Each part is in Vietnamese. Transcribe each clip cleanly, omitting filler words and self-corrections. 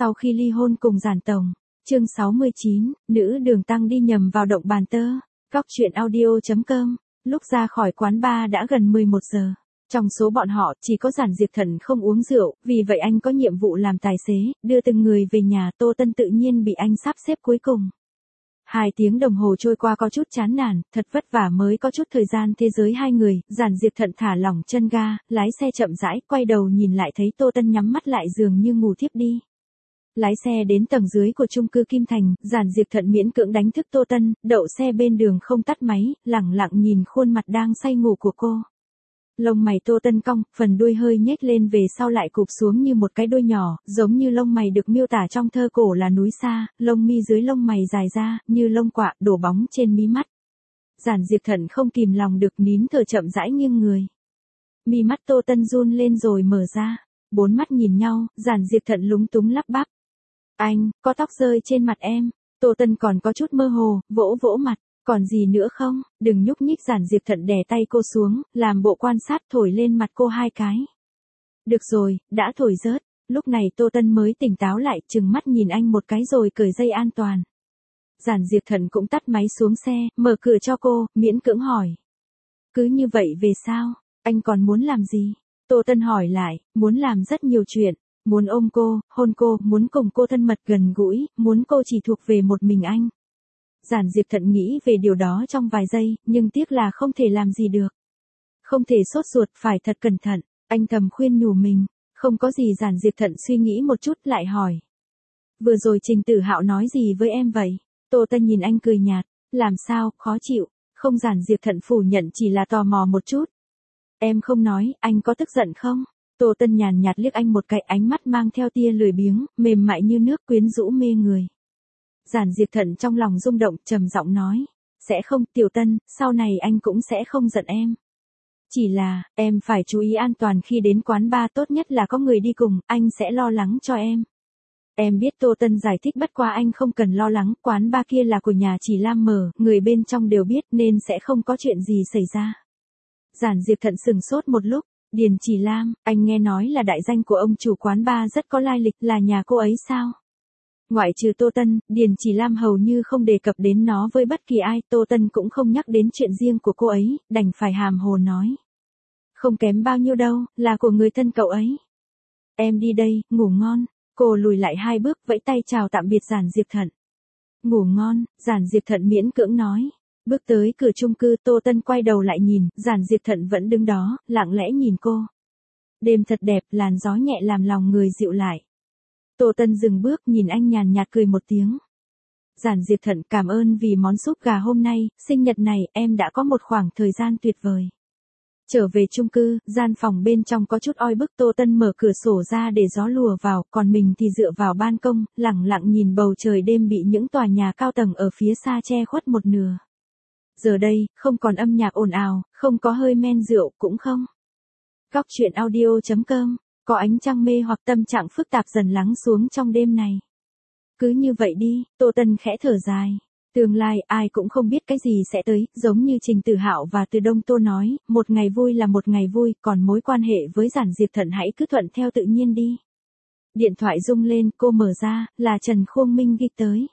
Sau khi ly hôn cùng Giản Tổng. Chương 69, nữ đường tăng đi nhầm vào động bàn tơ. Góc truyện audio.com. Lúc ra khỏi quán bar đã gần 11 giờ. Trong số bọn họ chỉ có Giản Diệp Thần không uống rượu, vì vậy anh có nhiệm vụ làm tài xế, đưa từng người về nhà. Tô Tân tự nhiên bị anh sắp xếp cuối cùng. 2 tiếng đồng hồ trôi qua có chút chán nản, thật vất vả mới có chút thời gian thế giới hai người. Giản Diệp Thần thả lỏng chân ga, lái xe chậm rãi, quay đầu nhìn lại thấy Tô Tân nhắm mắt lại dường như ngủ thiếp đi. Lái xe đến tầng dưới của chung cư Kim Thành, Giản Diệp Thần miễn cưỡng đánh thức Tô Tân, đậu xe bên đường không tắt máy, lẳng lặng nhìn khuôn mặt đang say ngủ của cô. Lông mày Tô Tân cong, phần đuôi hơi nhếch lên về sau lại cụp xuống như một cái đuôi nhỏ, giống như lông mày được miêu tả trong thơ cổ là núi xa, lông mi dưới lông mày dài ra, như lông quạ, đổ bóng trên mí mắt. Giản Diệp Thần không kìm lòng được nín thở chậm rãi nghiêng người. Mi mắt Tô Tân run lên rồi mở ra, 4 mắt nhìn nhau, Giản Diệp Thần lúng túng lắp bắp. Anh, có tóc rơi trên mặt em. Tô Tân còn có chút mơ hồ, vỗ vỗ mặt. Còn gì nữa không, đừng nhúc nhích. Giản Diệp Thần đè tay cô xuống, làm bộ quan sát thổi lên mặt cô 2 cái. Được rồi, đã thổi rớt. Lúc này Tô Tân mới tỉnh táo lại, trừng mắt nhìn anh một cái rồi cởi dây an toàn. Giản Diệp Thần cũng tắt máy xuống xe, mở cửa cho cô, miễn cưỡng hỏi. Cứ như vậy về sao, anh còn muốn làm gì? Tô Tân hỏi lại, muốn làm rất nhiều chuyện. Muốn ôm cô, hôn cô, muốn cùng cô thân mật gần gũi, muốn cô chỉ thuộc về một mình anh. Giản Diệp Thần nghĩ về điều đó trong vài giây, nhưng tiếc là không thể làm gì được. Không thể sốt ruột, phải thật cẩn thận, anh thầm khuyên nhủ mình. Không có gì. Giản Diệp Thần suy nghĩ một chút lại hỏi. Vừa rồi Trình Tử Hạo nói gì với em vậy? Tô Tân nhìn anh cười nhạt, làm sao, khó chịu? Không. Giản Diệp Thần phủ nhận, chỉ là tò mò một chút. Em không nói, anh có tức giận không? Tô Tân nhàn nhạt liếc anh một cái, ánh mắt mang theo tia lười biếng, mềm mại như nước, quyến rũ mê người. Giản Diệp Thần trong lòng rung động, trầm giọng nói, sẽ không. Tiểu Tân, sau này anh cũng sẽ không giận em. Chỉ là, em phải chú ý an toàn khi đến quán bar, tốt nhất là có người đi cùng, anh sẽ lo lắng cho em. Em biết. Tô Tân giải thích, bất quá anh không cần lo lắng, quán bar kia là của nhà Chỉ Lam mở, người bên trong đều biết nên sẽ không có chuyện gì xảy ra. Giản Diệp Thần sừng sốt một lúc. Điền Chỉ Lam, anh nghe nói là đại danh của ông chủ quán bar rất có lai lịch, là nhà cô ấy sao? Ngoại trừ Tô Tân, Điền Chỉ Lam hầu như không đề cập đến nó với bất kỳ ai. Tô Tân cũng không nhắc đến chuyện riêng của cô ấy, đành phải hàm hồ nói. Không kém bao nhiêu đâu, là của người thân cậu ấy. Em đi đây, ngủ ngon. Cô lùi lại 2 bước, vẫy tay chào tạm biệt Giản Diệp Thần. Ngủ ngon. Giản Diệp Thần miễn cưỡng nói. Bước tới cửa chung cư, Tô Tân quay đầu lại nhìn, Giản Diệp Thần vẫn đứng đó, lặng lẽ nhìn cô. Đêm thật đẹp, làn gió nhẹ làm lòng người dịu lại. Tô Tân dừng bước, nhìn anh nhàn nhạt cười một tiếng. Giản Diệp Thần, cảm ơn vì món súp gà hôm nay, sinh nhật này, em đã có một khoảng thời gian tuyệt vời. Trở về chung cư, gian phòng bên trong có chút oi bức. Tô Tân mở cửa sổ ra để gió lùa vào, còn mình thì dựa vào ban công, lẳng lặng nhìn bầu trời đêm bị những tòa nhà cao tầng ở phía xa che khuất một nửa. Giờ đây, không còn âm nhạc ồn ào, không có hơi men rượu, cũng không. Góc truyện audio.com, có ánh trăng mê hoặc, tâm trạng phức tạp dần lắng xuống trong đêm này. Cứ như vậy đi. Tô Tân khẽ thở dài. Tương lai, ai cũng không biết cái gì sẽ tới, giống như Trình Tử Hạo và Từ Đông Tô nói, một ngày vui là một ngày vui, còn mối quan hệ với Giản Diệp Thần hãy cứ thuận theo tự nhiên đi. Điện thoại rung lên, cô mở ra, là Trần Khuông Minh ghi tới.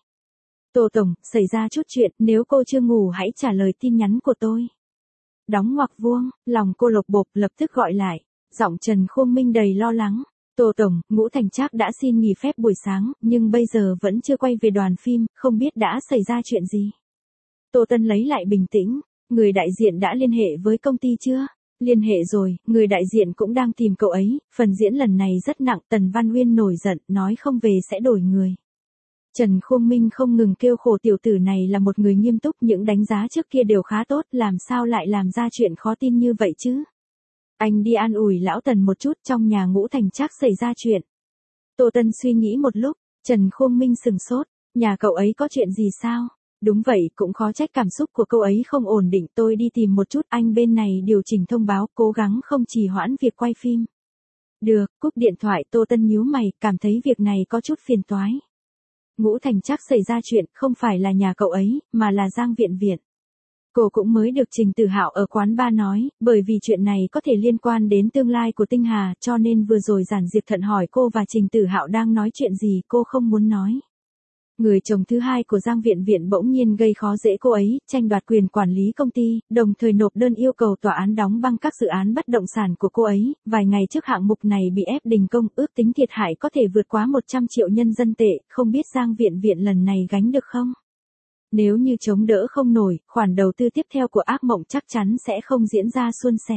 Tô Tổng, xảy ra chút chuyện, nếu cô chưa ngủ hãy trả lời tin nhắn của tôi. Đóng ngoặc vuông, lòng cô lộc bộp, lập tức gọi lại. Giọng Trần Khuông Minh đầy lo lắng. Tô Tổng, Ngũ Thành Trác đã xin nghỉ phép buổi sáng, nhưng bây giờ vẫn chưa quay về đoàn phim, không biết đã xảy ra chuyện gì. Tô Tân lấy lại bình tĩnh. Người đại diện đã liên hệ với công ty chưa? Liên hệ rồi, người đại diện cũng đang tìm cậu ấy, phần diễn lần này rất nặng. Tần Văn Uyên nổi giận, nói không về sẽ đổi người. Trần Khuông Minh không ngừng kêu khổ, tiểu tử này là một người nghiêm túc, những đánh giá trước kia đều khá tốt, làm sao lại làm ra chuyện khó tin như vậy chứ? Anh đi an ủi lão Tần một chút, trong nhà Ngũ Thành Trác xảy ra chuyện. Tô Tân suy nghĩ một lúc, Trần Khuông Minh sừng sốt, nhà cậu ấy có chuyện gì sao? Đúng vậy, cũng khó trách cảm xúc của cậu ấy không ổn định, tôi đi tìm một chút, anh bên này điều chỉnh thông báo, cố gắng không trì hoãn việc quay phim. Được. Cúp điện thoại, Tô Tân nhíu mày, cảm thấy việc này có chút phiền toái. Ngũ Thành Trác xảy ra chuyện, không phải là nhà cậu ấy, mà là Giang Viện Viện. Cô cũng mới được Trình Tử Hạo ở quán bar nói, bởi vì chuyện này có thể liên quan đến tương lai của Tinh Hà, cho nên vừa rồi Giản Diệp Thận hỏi cô và Trình Tử Hạo đang nói chuyện gì, cô không muốn nói. Người chồng thứ hai của Giang Viện Viện bỗng nhiên gây khó dễ cô ấy, tranh đoạt quyền quản lý công ty, đồng thời nộp đơn yêu cầu tòa án đóng băng các dự án bất động sản của cô ấy. Vài ngày trước hạng mục này bị ép đình công, ước tính thiệt hại có thể vượt quá 100 triệu nhân dân tệ, không biết Giang Viện Viện lần này gánh được không? Nếu như chống đỡ không nổi, khoản đầu tư tiếp theo của ác mộng chắc chắn sẽ không diễn ra suôn sẻ.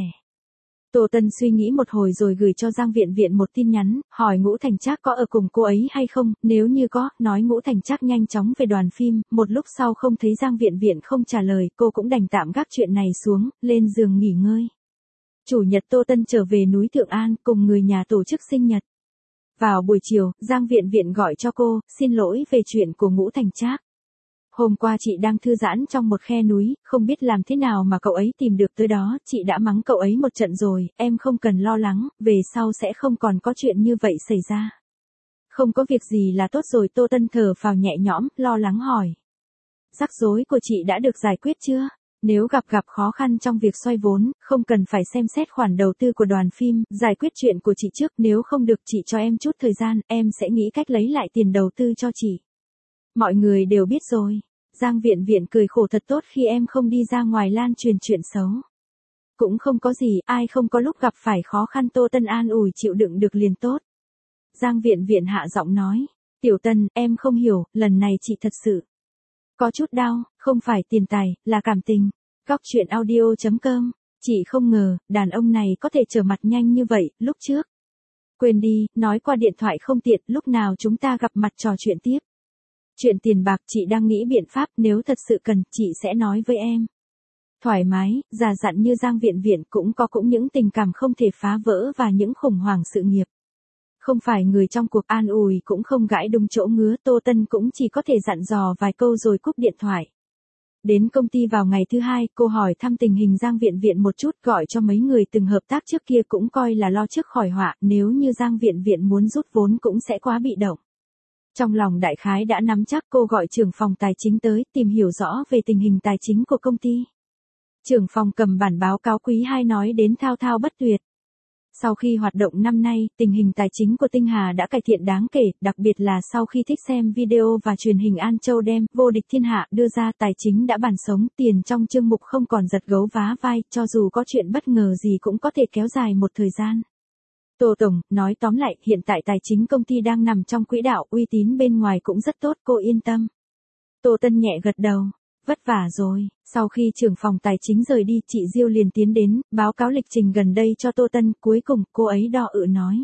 Tô Tân suy nghĩ một hồi rồi gửi cho Giang Viện Viện một tin nhắn, hỏi Ngũ Thành Trác có ở cùng cô ấy hay không, nếu như có, nói Ngũ Thành Trác nhanh chóng về đoàn phim. Một lúc sau không thấy Giang Viện Viện không trả lời, cô cũng đành tạm gác chuyện này xuống, lên giường nghỉ ngơi. Chủ nhật Tô Tân trở về núi Thượng An, cùng người nhà tổ chức sinh nhật. Vào buổi chiều, Giang Viện Viện gọi cho cô, xin lỗi về chuyện của Ngũ Thành Trác. Hôm qua chị đang thư giãn trong một khe núi, không biết làm thế nào mà cậu ấy tìm được tới đó, chị đã mắng cậu ấy một trận rồi, em không cần lo lắng, về sau sẽ không còn có chuyện như vậy xảy ra. Không có việc gì là tốt rồi. Tô Tân thở phào nhẹ nhõm, lo lắng hỏi. Rắc rối của chị đã được giải quyết chưa? Nếu gặp khó khăn trong việc xoay vốn, không cần phải xem xét khoản đầu tư của đoàn phim, giải quyết chuyện của chị trước, nếu không được chị cho em chút thời gian, em sẽ nghĩ cách lấy lại tiền đầu tư cho chị. Mọi người đều biết rồi. Giang Viện Viện cười khổ, thật tốt khi em không đi ra ngoài lan truyền chuyện xấu. Cũng không có gì, ai không có lúc gặp phải khó khăn. Tô Tân an ủi, chịu đựng được liền tốt. Giang Viện Viện hạ giọng nói, Tiểu Tân, em không hiểu, lần này chị thật sự có chút đau, không phải tiền tài, là cảm tình. Góc truyện audio.com, chị không ngờ, đàn ông này có thể trở mặt nhanh như vậy, lúc trước. Quên đi, nói qua điện thoại không tiện, lúc nào chúng ta gặp mặt trò chuyện tiếp. Chuyện tiền bạc chị đang nghĩ biện pháp, nếu thật sự cần, chị sẽ nói với em. Thoải mái, già dặn như Giang Viện Viện cũng có những tình cảm không thể phá vỡ và những khủng hoảng sự nghiệp. Không phải người trong cuộc, an ủi cũng không gãi đúng chỗ ngứa. Tô Tân cũng chỉ có thể dặn dò vài câu rồi cúp điện thoại. Đến công ty vào ngày thứ hai, cô hỏi thăm tình hình Giang Viện Viện một chút, gọi cho mấy người từng hợp tác trước kia cũng coi là lo trước khỏi họa, nếu như Giang Viện Viện muốn rút vốn cũng sẽ quá bị động. Trong lòng đại khái đã nắm chắc, cô gọi trưởng phòng tài chính tới, tìm hiểu rõ về tình hình tài chính của công ty. Trưởng phòng cầm bản báo cáo quý 2 nói đến thao thao bất tuyệt. Sau khi hoạt động năm nay, tình hình tài chính của Tinh Hà đã cải thiện đáng kể, đặc biệt là sau khi thích xem video và truyền hình An Châu đem Vô Địch Thiên Hạ đưa ra, tài chính đã bàn sống, tiền trong chương mục không còn giật gấu vá vai, cho dù có chuyện bất ngờ gì cũng có thể kéo dài một thời gian. Tô Tổng, nói tóm lại, hiện tại tài chính công ty đang nằm trong quỹ đạo, uy tín bên ngoài cũng rất tốt, cô yên tâm. Tô Tân nhẹ gật đầu. Vất vả rồi. Sau khi trưởng phòng tài chính rời đi, chị Diêu liền tiến đến, báo cáo lịch trình gần đây cho Tô Tân, cuối cùng, cô ấy đỏ ự nói.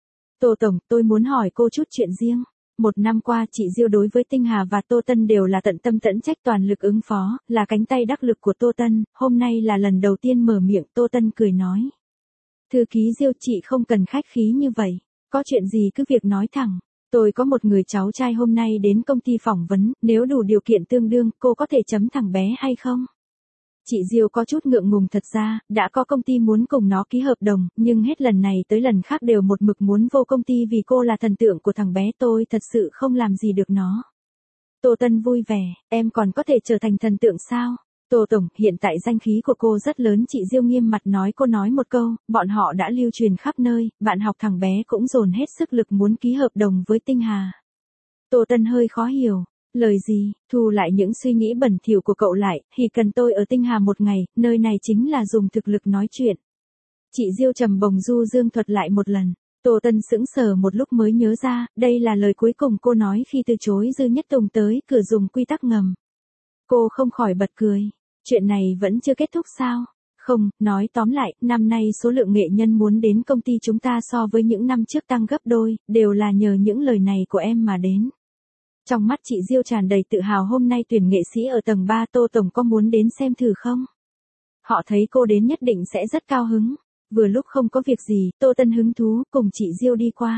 Tô Tổng, tôi muốn hỏi cô chút chuyện riêng. Một năm qua, chị Diêu đối với Tinh Hà và Tô Tân đều là tận tâm tận trách, toàn lực ứng phó, là cánh tay đắc lực của Tô Tân, hôm nay là lần đầu tiên mở miệng. Tô Tân cười nói. Thư ký Diêu, chị không cần khách khí như vậy, có chuyện gì cứ việc nói thẳng. Tôi có một người cháu trai hôm nay đến công ty phỏng vấn, nếu đủ điều kiện tương đương, cô có thể chấm thằng bé hay không? Chị Diêu có chút ngượng ngùng, thật ra, đã có công ty muốn cùng nó ký hợp đồng, nhưng hết lần này tới lần khác đều một mực muốn vô công ty vì cô là thần tượng của thằng bé, tôi thật sự không làm gì được nó. Tô Tân vui vẻ, em còn có thể trở thành thần tượng sao? Tô Tổng, hiện tại danh khí của cô rất lớn. Chị Diêu nghiêm mặt nói. Cô nói một câu, bọn họ đã lưu truyền khắp nơi, bạn học thằng bé cũng dồn hết sức lực muốn ký hợp đồng với Tinh Hà. Tô Tân hơi khó hiểu, lời gì, thu lại những suy nghĩ bẩn thỉu của cậu lại, thì cần tôi ở Tinh Hà một ngày, nơi này chính là dùng thực lực nói chuyện. Chị Diêu trầm bồng du dương thuật lại một lần. Tô Tân sững sờ một lúc mới nhớ ra, đây là lời cuối cùng cô nói khi từ chối Dư Nhất Tùng tới cửa dùng quy tắc ngầm. Cô không khỏi bật cười. Chuyện này vẫn chưa kết thúc sao? Không, nói tóm lại, năm nay số lượng nghệ nhân muốn đến công ty chúng ta so với những năm trước tăng gấp đôi, đều là nhờ những lời này của em mà đến. Trong mắt chị Diêu tràn đầy tự hào. Hôm nay tuyển nghệ sĩ ở tầng 3, Tô Tổng có muốn đến xem thử không? Họ thấy cô đến nhất định sẽ rất cao hứng. Vừa lúc không có việc gì, Tô Tân hứng thú cùng chị Diêu đi qua.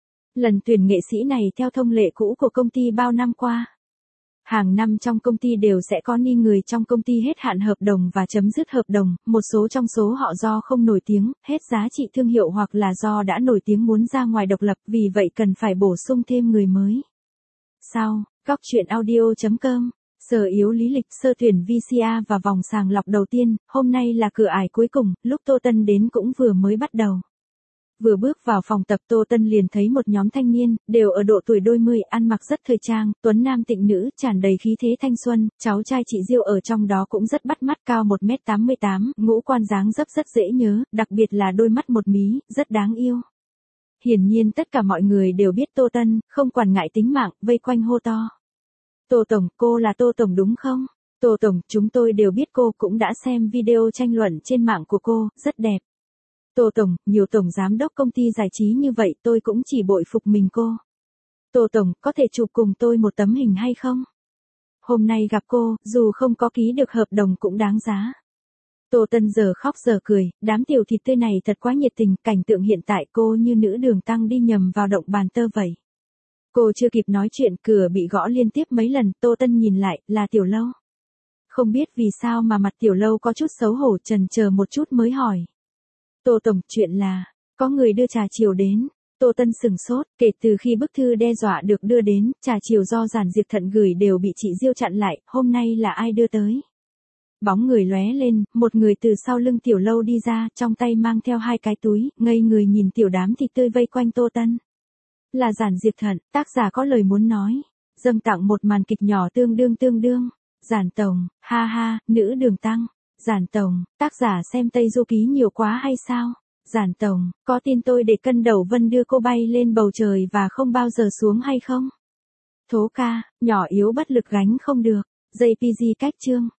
Lần tuyển nghệ sĩ này theo thông lệ cũ của công ty bao năm qua. Hàng năm trong công ty đều sẽ có ni người trong công ty hết hạn hợp đồng và chấm dứt hợp đồng, một số trong số họ do không nổi tiếng, hết giá trị thương hiệu hoặc là do đã nổi tiếng muốn ra ngoài độc lập, vì vậy cần phải bổ sung thêm người mới. Sau, góc truyện audio.com Sở yếu lý lịch sơ tuyển VCA và vòng sàng lọc đầu tiên, hôm nay là cửa ải cuối cùng, lúc Tô Tân đến cũng vừa mới bắt đầu. Vừa bước vào phòng tập Tô Tân liền thấy một nhóm thanh niên, đều ở độ tuổi đôi mươi, ăn mặc rất thời trang, tuấn nam tịnh nữ, tràn đầy khí thế thanh xuân, cháu trai chị Diêu ở trong đó cũng rất bắt mắt, cao 1m88, ngũ quan dáng dấp rất dễ nhớ, đặc biệt là đôi mắt một mí, rất đáng yêu. Hiển nhiên tất cả mọi người đều biết Tô Tân, không quản ngại tính mạng, vây quanh hô to. Tô Tổng, cô là Tô Tổng đúng không? Tô Tổng, chúng tôi đều biết cô, cũng đã xem video tranh luận trên mạng của cô, rất đẹp. Tô Tổng, nhiều tổng giám đốc công ty giải trí như vậy tôi cũng chỉ bội phục mình cô. Tô Tổng, có thể chụp cùng tôi một tấm hình hay không? Hôm nay gặp cô, dù không có ký được hợp đồng cũng đáng giá. Tô Tân giờ khóc giờ cười, đám tiểu thịt tươi này thật quá nhiệt tình, cảnh tượng hiện tại cô như nữ đường tăng đi nhầm vào động bàn tơ vậy. Cô chưa kịp nói chuyện, cửa bị gõ liên tiếp mấy lần, Tô Tân nhìn lại, là Tiểu Lâu. Không biết vì sao mà mặt Tiểu Lâu có chút xấu hổ, chần chờ một chút mới hỏi. Tô Tổng, chuyện là, có người đưa trà chiều đến. Tô Tân sừng sốt, kể từ khi bức thư đe dọa được đưa đến, trà chiều do Giản Diệp Thận gửi đều bị chị Diêu chặn lại, hôm nay là ai đưa tới? Bóng người lóe lên, một người từ sau lưng Tiểu Lâu đi ra, trong tay mang theo hai cái túi, ngây người nhìn tiểu đám thịt tươi vây quanh Tô Tân. Là Giản Diệp Thận, tác giả có lời muốn nói. Dâng tặng một màn kịch nhỏ tương đương. Giản Tổng, ha ha, nữ đường tăng. Giản Tổng, tác giả xem Tây Du Ký nhiều quá hay sao? Giản Tổng, có tin tôi để cân đầu vân đưa cô bay lên bầu trời và không bao giờ xuống hay không? Thố ca, nhỏ yếu bất lực gánh không được. JPG cách chương.